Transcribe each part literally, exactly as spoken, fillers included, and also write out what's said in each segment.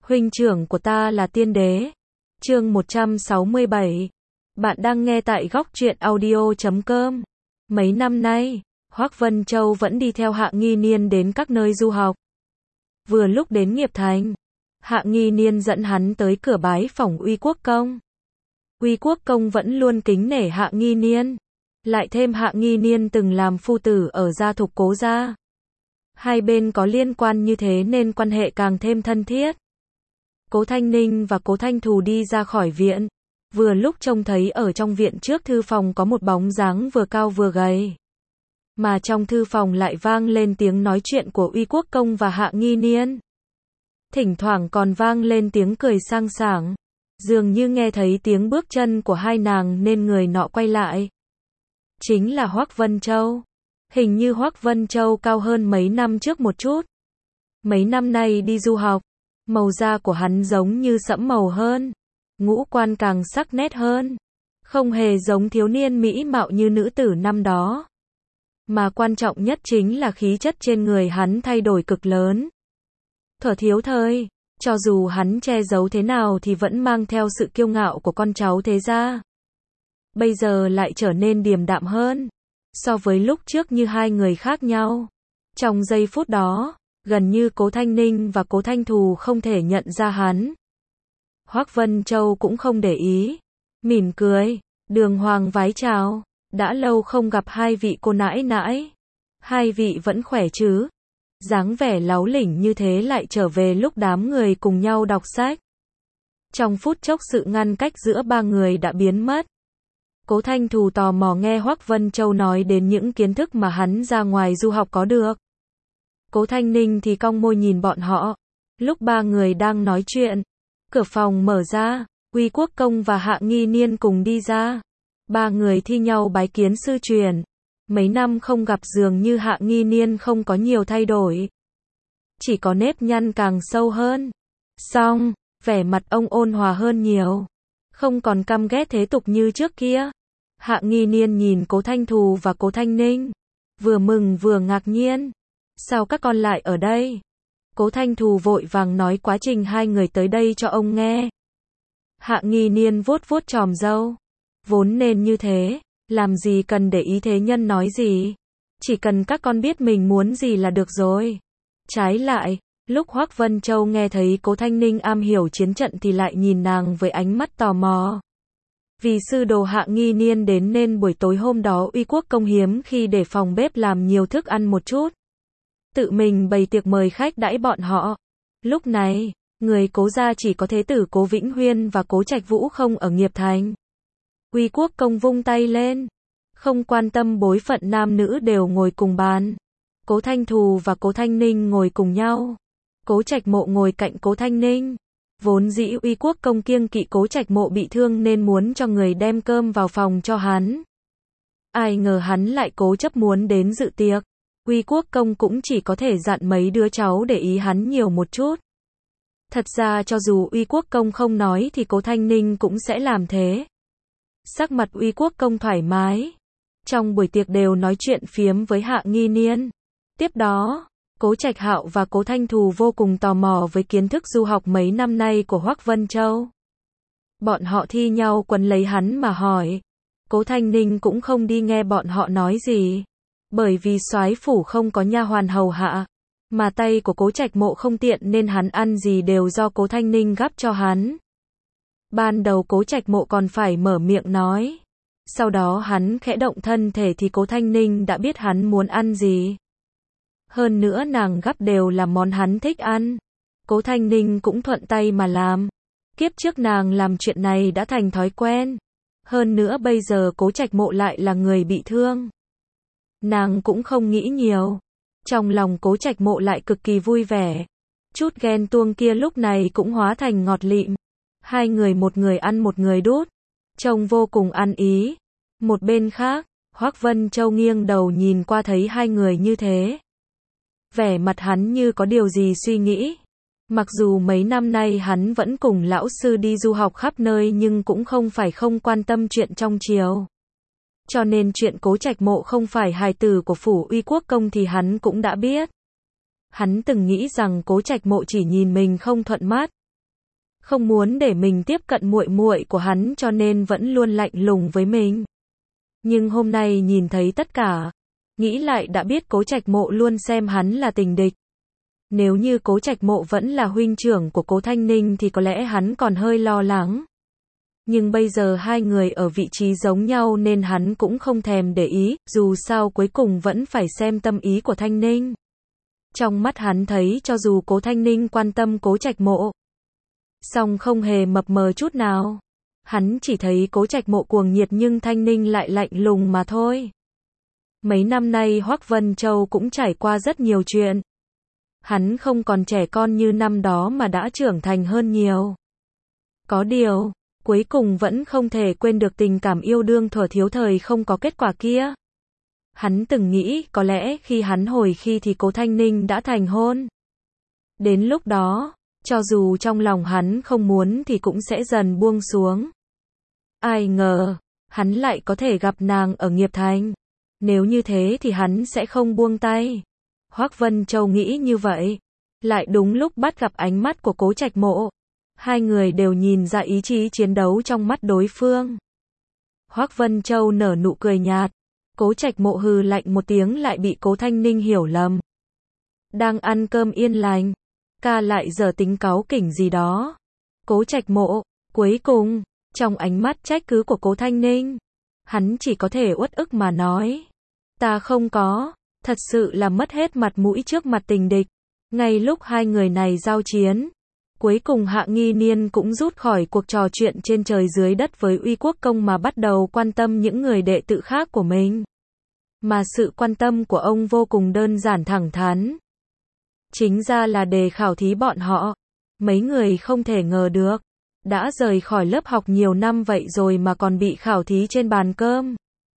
Huynh trưởng của ta là tiên đế. Chương một trăm sáu mươi bảy. Bạn đang nghe tại góc truyện audio chấm com. Mấy năm nay, Hoắc Vân Châu vẫn đi theo Hạ Nghi Niên đến các nơi du học. Vừa lúc đến Nghiệp Thành, Hạ Nghi Niên dẫn hắn tới cửa bái phỏng Uy Quốc Công. Uy Quốc Công vẫn luôn kính nể Hạ Nghi Niên, lại thêm Hạ Nghi Niên từng làm phu tử ở gia thục Cố gia. Hai bên có liên quan như thế nên quan hệ càng thêm thân thiết. Cố Thanh Ninh và Cố Thanh Thù đi ra khỏi viện, vừa lúc trông thấy ở trong viện trước thư phòng có một bóng dáng vừa cao vừa gầy. Mà trong thư phòng lại vang lên tiếng nói chuyện của Uy Quốc Công và Hạ Nghi Niên. Thỉnh thoảng còn vang lên tiếng cười sang sảng, dường như nghe thấy tiếng bước chân của hai nàng nên người nọ quay lại. Chính là Hoắc Vân Châu. Hình như Hoắc Vân Châu cao hơn mấy năm trước một chút. Mấy năm nay đi du học, màu da của hắn giống như sẫm màu hơn, ngũ quan càng sắc nét hơn, không hề giống thiếu niên mỹ mạo như nữ tử năm đó. Mà quan trọng nhất chính là khí chất trên người hắn thay đổi cực lớn. Thuở thiếu thời, cho dù hắn che giấu thế nào thì vẫn mang theo sự kiêu ngạo của con cháu thế gia. Bây giờ lại trở nên điềm đạm hơn, so với lúc trước như hai người khác nhau. Trong giây phút đó, gần như Cố Thanh Ninh và Cố Thanh Thù không thể nhận ra hắn. Hoắc Vân Châu cũng không để ý, mỉm cười, đường hoàng vái chào, đã lâu không gặp hai vị cô nãi nãi. Hai vị vẫn khỏe chứ? Dáng vẻ láu lỉnh như thế lại trở về lúc đám người cùng nhau đọc sách. Trong phút chốc sự ngăn cách giữa ba người đã biến mất. Cố Thanh Thù tò mò nghe Hoắc Vân Châu nói đến những kiến thức mà hắn ra ngoài du học có được. Cố Thanh Ninh thì cong môi nhìn bọn họ. Lúc ba người đang nói chuyện, cửa phòng mở ra, Uy Quốc Công và Hạ Nghi Niên cùng đi ra. Ba người thi nhau bái kiến sư truyền. Mấy năm không gặp dường như Hạ Nghi Niên không có nhiều thay đổi, chỉ có nếp nhăn càng sâu hơn. Song, vẻ mặt ông ôn hòa hơn nhiều, không còn căm ghét thế tục như trước kia. Hạ Nghi Niên nhìn Cố Thanh Thù và Cố Thanh Ninh, vừa mừng vừa ngạc nhiên. Sao các con lại ở đây? Cố Thanh Thù vội vàng nói quá trình hai người tới đây cho ông nghe. Hạ Nghi Niên vuốt vuốt chòm râu. Vốn nên như thế, làm gì cần để ý thế nhân nói gì. Chỉ cần các con biết mình muốn gì là được rồi. Trái lại, lúc Hoắc Vân Châu nghe thấy Cố Thanh Ninh am hiểu chiến trận thì lại nhìn nàng với ánh mắt tò mò. Vì sư đồ Hạ Nghi Niên đến nên buổi tối hôm đó Uy Quốc Công hiếm khi để phòng bếp làm nhiều thức ăn một chút, tự mình bày tiệc mời khách đãi bọn họ. Lúc này, người Cố gia chỉ có thế tử Cố Vĩnh Huyên và Cố Trạch Vũ không ở Nghiệp Thành. Uy Quốc Công vung tay lên, không quan tâm bối phận nam nữ đều ngồi cùng bàn. Cố Thanh Thù và Cố Thanh Ninh ngồi cùng nhau. Cố Trạch Mộ ngồi cạnh Cố Thanh Ninh. Vốn dĩ Uy Quốc Công kiêng kỵ Cố Trạch Mộ bị thương nên muốn cho người đem cơm vào phòng cho hắn. Ai ngờ hắn lại cố chấp muốn đến dự tiệc. Uy Quốc Công cũng chỉ có thể dặn mấy đứa cháu để ý hắn nhiều một chút. Thật ra cho dù Uy Quốc Công không nói thì Cố Thanh Ninh cũng sẽ làm thế. Sắc mặt Uy Quốc Công thoải mái. Trong buổi tiệc đều nói chuyện phiếm với Hạ Nghi Niên. Tiếp đó, Cố Trạch Hạo và Cố Thanh Thù vô cùng tò mò với kiến thức du học mấy năm nay của Hoắc Vân Châu. Bọn họ thi nhau quấn lấy hắn mà hỏi. Cố Thanh Ninh cũng không đi nghe bọn họ nói gì. Bởi vì soái phủ không có nha hoàn hầu hạ, mà tay của Cố Trạch Mộ không tiện nên hắn ăn gì đều do Cố Thanh Ninh gắp cho hắn. Ban đầu Cố Trạch Mộ còn phải mở miệng nói. Sau đó hắn khẽ động thân thể thì Cố Thanh Ninh đã biết hắn muốn ăn gì. Hơn nữa nàng gắp đều là món hắn thích ăn. Cố Thanh Ninh cũng thuận tay mà làm. Kiếp trước nàng làm chuyện này đã thành thói quen. Hơn nữa bây giờ Cố Trạch Mộ lại là người bị thương. Nàng cũng không nghĩ nhiều. Trong lòng Cố Trạch Mộ lại cực kỳ vui vẻ. Chút ghen tuông kia lúc này cũng hóa thành ngọt lịm. Hai người một người ăn một người đút, trông vô cùng ăn ý. Một bên khác, Hoắc Vân Châu nghiêng đầu nhìn qua thấy hai người như thế. Vẻ mặt hắn như có điều gì suy nghĩ. Mặc dù mấy năm nay hắn vẫn cùng lão sư đi du học khắp nơi nhưng cũng không phải không quan tâm chuyện trong triều. Cho nên chuyện Cố Trạch Mộ không phải hài tử của phủ Uy Quốc Công thì hắn cũng đã biết. Hắn từng nghĩ rằng Cố Trạch Mộ chỉ nhìn mình không thuận mắt, không muốn để mình tiếp cận muội muội của hắn cho nên vẫn luôn lạnh lùng với mình. Nhưng hôm nay nhìn thấy tất cả, nghĩ lại đã biết Cố Trạch Mộ luôn xem hắn là tình địch. Nếu như Cố Trạch Mộ vẫn là huynh trưởng của Cố Thanh Ninh thì có lẽ hắn còn hơi lo lắng. Nhưng bây giờ hai người ở vị trí giống nhau nên hắn cũng không thèm để ý, dù sao cuối cùng vẫn phải xem tâm ý của Thanh Ninh. Trong mắt hắn thấy cho dù Cố Thanh Ninh quan tâm Cố Trạch Mộ, song không hề mập mờ chút nào. Hắn chỉ thấy Cố Trạch Mộ cuồng nhiệt nhưng Thanh Ninh lại lạnh lùng mà thôi. Mấy năm nay Hoắc Vân Châu cũng trải qua rất nhiều chuyện. Hắn không còn trẻ con như năm đó mà đã trưởng thành hơn nhiều. Có điều, cuối cùng vẫn không thể quên được tình cảm yêu đương thuở thiếu thời không có kết quả kia. Hắn từng nghĩ có lẽ khi hắn hồi khi thì Cố Thanh Ninh đã thành hôn. Đến lúc đó, cho dù trong lòng hắn không muốn thì cũng sẽ dần buông xuống. Ai ngờ, hắn lại có thể gặp nàng ở Nghiệp Thành. Nếu như thế thì hắn sẽ không buông tay. Hoắc Vân Châu nghĩ như vậy. Lại đúng lúc bắt gặp ánh mắt của Cố Trạch Mộ. Hai người đều nhìn ra ý chí chiến đấu trong mắt đối phương. Hoắc Vân Châu nở nụ cười nhạt. Cố Trạch Mộ hừ lạnh một tiếng lại bị Cố Thanh Ninh hiểu lầm. Đang ăn cơm yên lành, ca lại giờ tính cáu kỉnh gì đó. Cố Trạch Mộ, cuối cùng, trong ánh mắt trách cứ của Cố Thanh Ninh, hắn chỉ có thể uất ức mà nói. Ta không có, thật sự là mất hết mặt mũi trước mặt tình địch. Ngay lúc hai người này giao chiến, cuối cùng Hạ Nghi Niên cũng rút khỏi cuộc trò chuyện trên trời dưới đất với Uy Quốc Công mà bắt đầu quan tâm những người đệ tử khác của mình. Mà sự quan tâm của ông vô cùng đơn giản thẳng thắn. Chính ra là để khảo thí bọn họ. Mấy người không thể ngờ được. Đã rời khỏi lớp học nhiều năm vậy rồi mà còn bị khảo thí trên bàn cơm.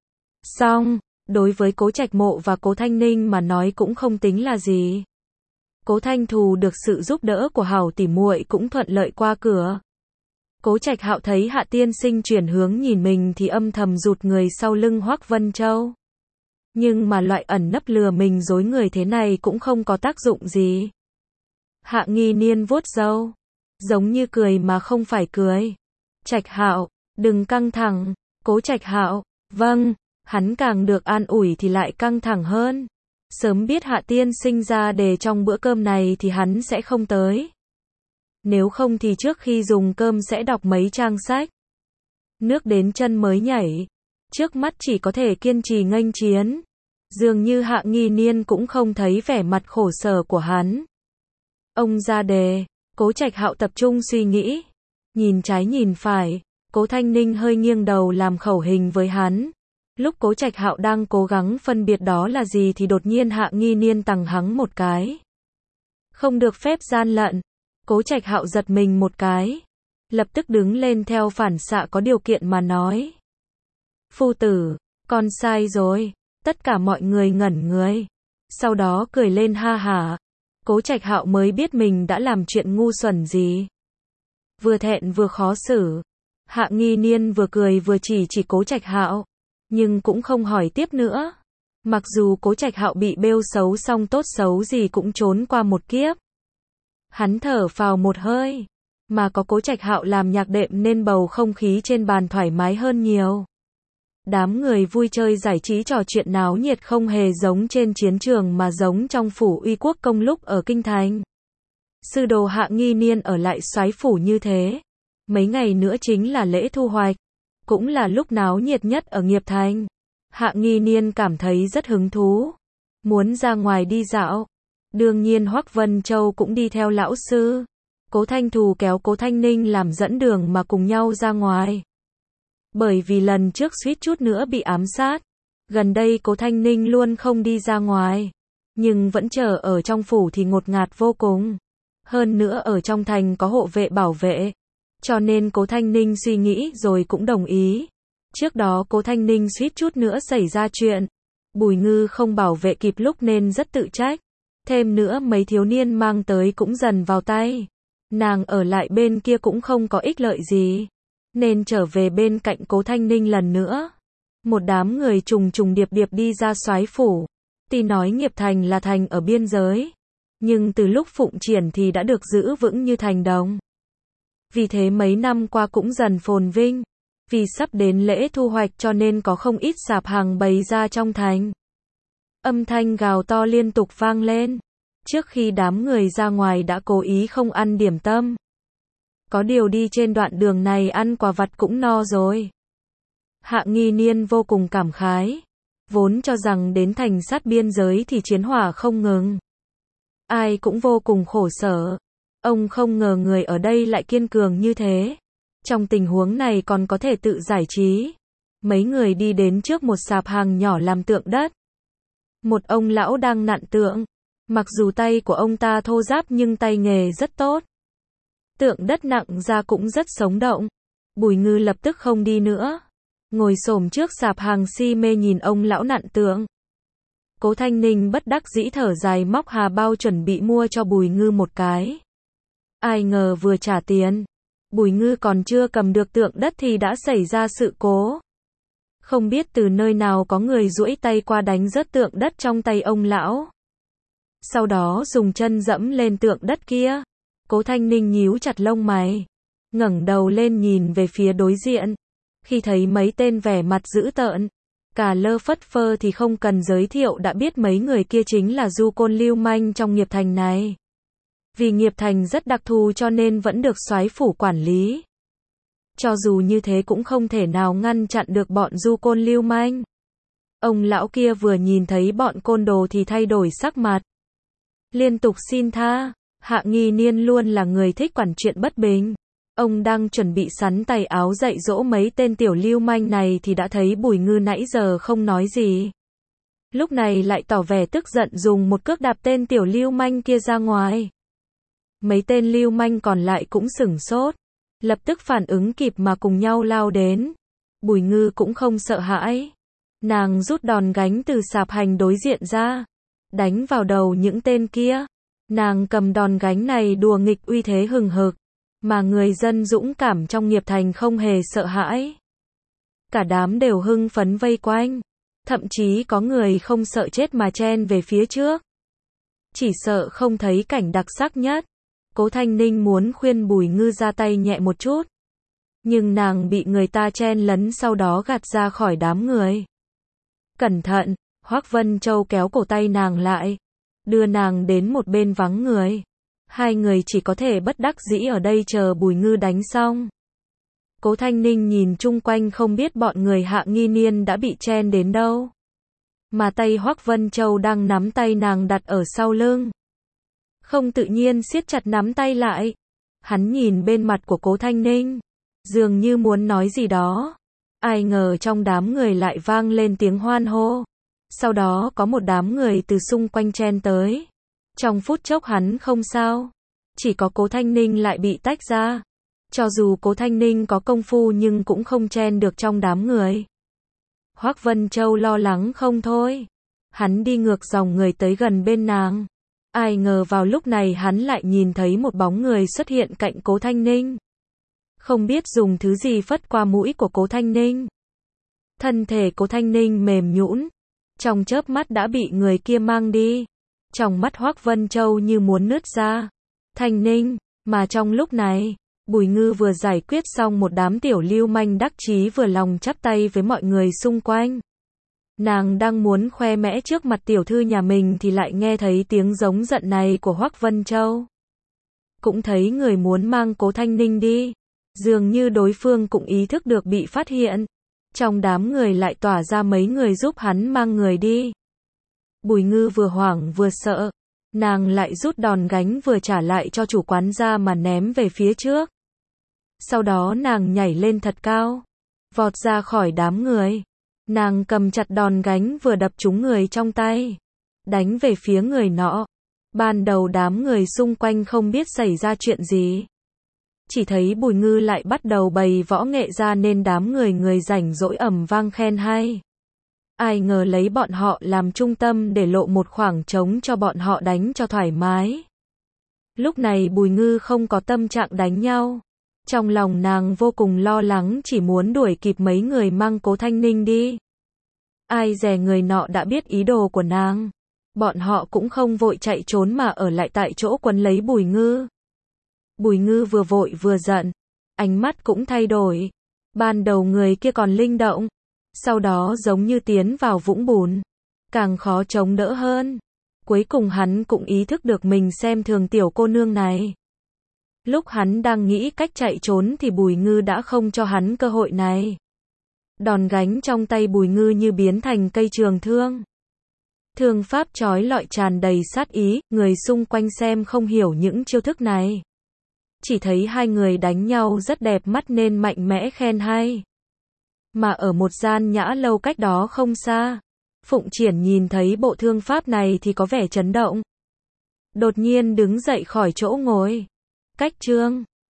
Xong, đối với Cố Trạch Mộ và Cố Thanh Ninh mà nói cũng không tính là gì. Cố Thanh Thù được sự giúp đỡ của hảo tỉ muội cũng thuận lợi qua cửa. Cố Trạch Hạo thấy Hạ tiên sinh chuyển hướng nhìn mình thì âm thầm rụt người sau lưng Hoắc Vân Châu. Nhưng mà loại ẩn nấp lừa mình dối người thế này cũng không có tác dụng gì. Hạ Nghi Niên vuốt râu, giống như cười mà không phải cười. Trạch Hạo, đừng căng thẳng. Cố Trạch Hạo, vâng. Hắn càng được an ủi thì lại căng thẳng hơn. Sớm biết Hạ tiên sinh ra đề trong bữa cơm này thì hắn sẽ không tới. Nếu không thì trước khi dùng cơm sẽ đọc mấy trang sách. Nước đến chân mới nhảy. Trước mắt chỉ có thể kiên trì nghênh chiến. Dường như Hạ Nghi Niên cũng không thấy vẻ mặt khổ sở của hắn. Ông ra đề. Cố Trạch Hạo tập trung suy nghĩ. Nhìn trái nhìn phải. Cố Thanh Ninh hơi nghiêng đầu làm khẩu hình với hắn. Lúc Cố Trạch Hạo đang cố gắng phân biệt đó là gì thì đột nhiên Hạ Nghi Niên tằng hắng một cái. Không được phép gian lận. Cố Trạch Hạo giật mình một cái. Lập tức đứng lên theo phản xạ có điều kiện mà nói. Phu tử, con sai rồi. Tất cả mọi người ngẩn người. Sau đó cười lên ha hả. Cố Trạch Hạo mới biết mình đã làm chuyện ngu xuẩn gì. Vừa thẹn vừa khó xử. Hạ Nghi Niên vừa cười vừa chỉ chỉ Cố Trạch Hạo. Nhưng cũng không hỏi tiếp nữa. Mặc dù Cố Trạch Hạo bị bêu xấu xong tốt xấu gì cũng trốn qua một kiếp. Hắn thở phào một hơi. Mà có Cố Trạch Hạo làm nhạc đệm nên bầu không khí trên bàn thoải mái hơn nhiều. Đám người vui chơi giải trí trò chuyện náo nhiệt không hề giống trên chiến trường mà giống trong phủ Uy Quốc Công lúc ở Kinh Thành. Sư đồ Hạ Nghi Niên ở lại soái phủ như thế. Mấy ngày nữa chính là lễ thu hoạch. Cũng là lúc náo nhiệt nhất ở Nghiệp Thành. Hạ Nghi Niên cảm thấy rất hứng thú. Muốn ra ngoài đi dạo. Đương nhiên Hoắc Vân Châu cũng đi theo lão sư. Cố Thanh Thù kéo Cố Thanh Ninh làm dẫn đường mà cùng nhau ra ngoài. Bởi vì lần trước suýt chút nữa bị ám sát. Gần đây Cố Thanh Ninh luôn không đi ra ngoài. Nhưng vẫn chờ ở trong phủ thì ngột ngạt vô cùng. Hơn nữa ở trong thành có hộ vệ bảo vệ. Cho nên Cố Thanh Ninh suy nghĩ rồi cũng đồng ý. Trước đó Cố Thanh Ninh suýt chút nữa xảy ra chuyện. Bùi Ngư không bảo vệ kịp lúc nên rất tự trách. Thêm nữa mấy thiếu niên mang tới cũng dần vào tay. Nàng ở lại bên kia cũng không có ích lợi gì. Nên trở về bên cạnh Cố Thanh Ninh lần nữa. Một đám người trùng trùng điệp điệp đi ra soái phủ. Tuy nói Nghiệp Thành là thành ở biên giới. Nhưng từ lúc phụng triển thì đã được giữ vững như thành đồng. Vì thế mấy năm qua cũng dần phồn vinh. Vì sắp đến lễ thu hoạch cho nên có không ít sạp hàng bày ra trong thành. Âm thanh gào to liên tục vang lên. Trước khi đám người ra ngoài đã cố ý không ăn điểm tâm. Có điều đi trên đoạn đường này ăn quà vặt cũng no rồi. Hạ Nghi Niên vô cùng cảm khái. Vốn cho rằng đến thành sát biên giới thì chiến hỏa không ngừng. Ai cũng vô cùng khổ sở. Ông không ngờ người ở đây lại kiên cường như thế. Trong tình huống này còn có thể tự giải trí. Mấy người đi đến trước một sạp hàng nhỏ làm tượng đất. Một ông lão đang nặn tượng. Mặc dù tay của ông ta thô ráp nhưng tay nghề rất tốt. Tượng đất nặng ra cũng rất sống động. Bùi Ngư lập tức không đi nữa. Ngồi xổm trước sạp hàng si mê nhìn ông lão nặn tượng. Cố Thanh Ninh bất đắc dĩ thở dài móc hà bao chuẩn bị mua cho Bùi Ngư một cái. Ai ngờ vừa trả tiền. Bùi Ngư còn chưa cầm được tượng đất thì đã xảy ra sự cố. Không biết từ nơi nào có người duỗi tay qua đánh rớt tượng đất trong tay ông lão. Sau đó dùng chân dẫm lên tượng đất kia. Cố Thanh Ninh nhíu chặt lông mày. Ngẩng đầu lên nhìn về phía đối diện. Khi thấy mấy tên vẻ mặt dữ tợn, cả lơ phất phơ thì không cần giới thiệu đã biết mấy người kia chính là du côn lưu manh trong nghiệp thành này. Vì nghiệp thành rất đặc thù cho nên vẫn được soái phủ quản lý. Cho dù như thế cũng không thể nào ngăn chặn được bọn du côn lưu manh. Ông lão kia vừa nhìn thấy bọn côn đồ thì thay đổi sắc mặt. Liên tục xin tha. Hạ Nghi Niên luôn là người thích quản chuyện bất bình. Ông đang chuẩn bị sắn tay áo dạy dỗ mấy tên tiểu lưu manh này thì đã thấy Bùi Ngư nãy giờ không nói gì. Lúc này lại tỏ vẻ tức giận dùng một cước đạp tên tiểu lưu manh kia ra ngoài. Mấy tên lưu manh còn lại cũng sửng sốt. Lập tức phản ứng kịp mà cùng nhau lao đến. Bùi Ngư cũng không sợ hãi. Nàng rút đòn gánh từ sạp hành đối diện ra. Đánh vào đầu những tên kia. Nàng cầm đòn gánh này đùa nghịch uy thế hừng hực. Mà người dân dũng cảm trong nghiệp thành không hề sợ hãi. Cả đám đều hưng phấn vây quanh. Thậm chí có người không sợ chết mà chen về phía trước. Chỉ sợ không thấy cảnh đặc sắc nhất. Cố Thanh Ninh muốn khuyên Bùi Ngư ra tay nhẹ một chút. Nhưng nàng bị người ta chen lấn sau đó gạt ra khỏi đám người. Cẩn thận, Hoắc Vân Châu kéo cổ tay nàng lại. Đưa nàng đến một bên vắng người. Hai người chỉ có thể bất đắc dĩ ở đây chờ Bùi Ngư đánh xong. Cố Thanh Ninh nhìn chung quanh không biết bọn người Hạ Nghi Niên đã bị chen đến đâu. Mà tay Hoắc Vân Châu đang nắm tay nàng đặt ở sau lưng. Không tự nhiên siết chặt nắm tay lại. Hắn nhìn bên mặt của Cố Thanh Ninh. Dường như muốn nói gì đó. Ai ngờ trong đám người lại vang lên tiếng hoan hô. Sau đó có một đám người từ xung quanh chen tới. Trong phút chốc hắn không sao. Chỉ có Cố Thanh Ninh lại bị tách ra. Cho dù Cố Thanh Ninh có công phu nhưng cũng không chen được trong đám người. Hoắc Vân Châu lo lắng không thôi. Hắn đi ngược dòng người tới gần bên nàng. Ai ngờ vào lúc này hắn lại nhìn thấy một bóng người xuất hiện cạnh Cố Thanh Ninh. Không biết dùng thứ gì phất qua mũi của Cố Thanh Ninh. Thân thể Cố Thanh Ninh mềm nhũn. Trong chớp mắt đã bị người kia mang đi. Trong mắt Hoắc Vân Châu như muốn nứt ra. Thanh Ninh, mà trong lúc này, Bùi Ngư vừa giải quyết xong một đám tiểu lưu manh đắc chí vừa lòng chắp tay với mọi người xung quanh. Nàng đang muốn khoe mẽ trước mặt tiểu thư nhà mình thì lại nghe thấy tiếng giống giận này của Hoắc Vân Châu. Cũng thấy người muốn mang Cố Thanh Ninh đi. Dường như đối phương cũng ý thức được bị phát hiện. Trong đám người lại tỏa ra mấy người giúp hắn mang người đi. Bùi Ngư vừa hoảng vừa sợ. Nàng lại rút đòn gánh vừa trả lại cho chủ quán ra mà ném về phía trước. Sau đó nàng nhảy lên thật cao. Vọt ra khỏi đám người. Nàng cầm chặt đòn gánh vừa đập trúng người trong tay. Đánh về phía người nọ. Ban đầu đám người xung quanh không biết xảy ra chuyện gì. Chỉ thấy Bùi Ngư lại bắt đầu bày võ nghệ ra nên đám người người rảnh rỗi ầm vang khen hay. Ai ngờ lấy bọn họ làm trung tâm để lộ một khoảng trống cho bọn họ đánh cho thoải mái. Lúc này Bùi Ngư không có tâm trạng đánh nhau. Trong lòng nàng vô cùng lo lắng chỉ muốn đuổi kịp mấy người mang Cố Thanh Ninh đi. Ai dè người nọ đã biết ý đồ của nàng. Bọn họ cũng không vội chạy trốn mà ở lại tại chỗ quấn lấy Bùi Ngư. Bùi Ngư vừa vội vừa giận. ánh mắt cũng thay đổi. Ban đầu người kia còn linh động, sau đó giống như tiến vào vũng bùn, càng khó chống đỡ hơn. Cuối cùng hắn cũng ý thức được mình xem thường tiểu cô nương này. Lúc hắn đang nghĩ cách chạy trốn thì Bùi Ngư đã không cho hắn cơ hội này. Đòn gánh trong tay Bùi Ngư như biến thành cây trường thương. Thương pháp chói lọi tràn đầy sát ý, người xung quanh xem không hiểu những chiêu thức này. Chỉ thấy hai người đánh nhau rất đẹp mắt nên mạnh mẽ khen hay. Mà ở một gian nhã lâu cách đó không xa, Phụng Triển nhìn thấy bộ thương pháp này thì có vẻ chấn động. Đột nhiên đứng dậy khỏi chỗ ngồi. Cách chương